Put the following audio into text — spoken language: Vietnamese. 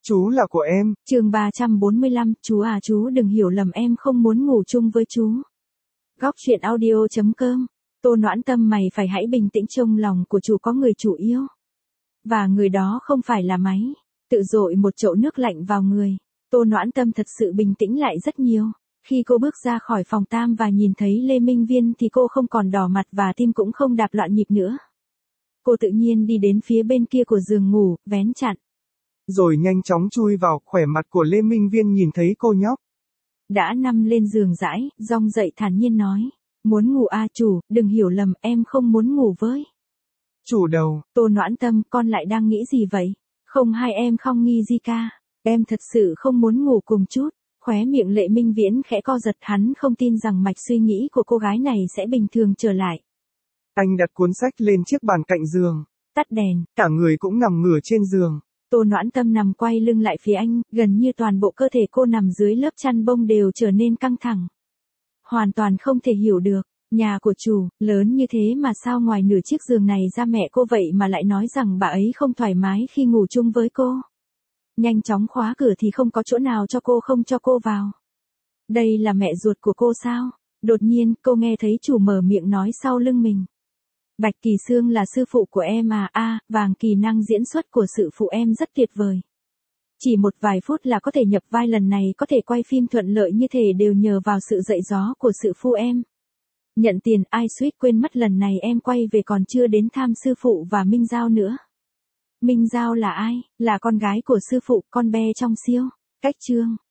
Chú là của em. Chương 345, chú à chú đừng hiểu lầm em không muốn ngủ chung với chú. Góc truyện audio.com. Tô Noãn Tâm mày phải hãy bình tĩnh, trong lòng của chủ có người chủ yêu. Và người đó không phải là máy. Tự dội một chậu nước lạnh vào người. Tô Noãn Tâm thật sự bình tĩnh lại rất nhiều. Khi cô bước ra khỏi phòng tam và nhìn thấy Lê Minh Viên thì cô không còn đỏ mặt và tim cũng không đạp loạn nhịp nữa. Cô tự nhiên đi đến phía bên kia của giường ngủ, vén chặn. Rồi nhanh chóng chui vào, khỏe mặt của Lê Minh Viên nhìn thấy cô nhóc. Đã nằm lên giường dãi, rong dậy thản nhiên nói. Muốn ngủ à chủ, đừng hiểu lầm, em không muốn ngủ với. Chủ đầu. Tô Noãn Tâm, con lại đang nghĩ gì vậy? Không hay em không nghi gì ca. Em thật sự không muốn ngủ cùng chút. Khóe miệng Lệ Minh Viễn khẽ co giật, hắn không tin rằng mạch suy nghĩ của cô gái này sẽ bình thường trở lại. Anh đặt cuốn sách lên chiếc bàn cạnh giường. Tắt đèn. Cả người cũng nằm ngửa trên giường. Tô Noãn Tâm nằm quay lưng lại phía anh, gần như toàn bộ cơ thể cô nằm dưới lớp chăn bông đều trở nên căng thẳng. Hoàn toàn không thể hiểu được, nhà của chủ, lớn như thế mà sao ngoài nửa chiếc giường này ra mẹ cô vậy mà lại nói rằng bà ấy không thoải mái khi ngủ chung với cô. Nhanh chóng khóa cửa thì không có chỗ nào cho cô không cho cô vào. Đây là mẹ ruột của cô sao? Đột nhiên cô nghe thấy chủ mở miệng nói sau lưng mình. Bạch Kỳ Sương là sư phụ của em à, Vàng Kỳ năng diễn xuất của sư phụ em rất tuyệt vời. Chỉ một vài phút là có thể nhập vai, lần này có thể quay phim thuận lợi như thế đều nhờ vào sự dạy dỗ của sư phụ em. Nhận tiền, ai suýt quên mất lần này em quay về còn chưa đến thăm sư phụ và Minh Giao nữa. Minh Giao là ai? Là con gái của sư phụ, con bé trong siêu. Cách chương.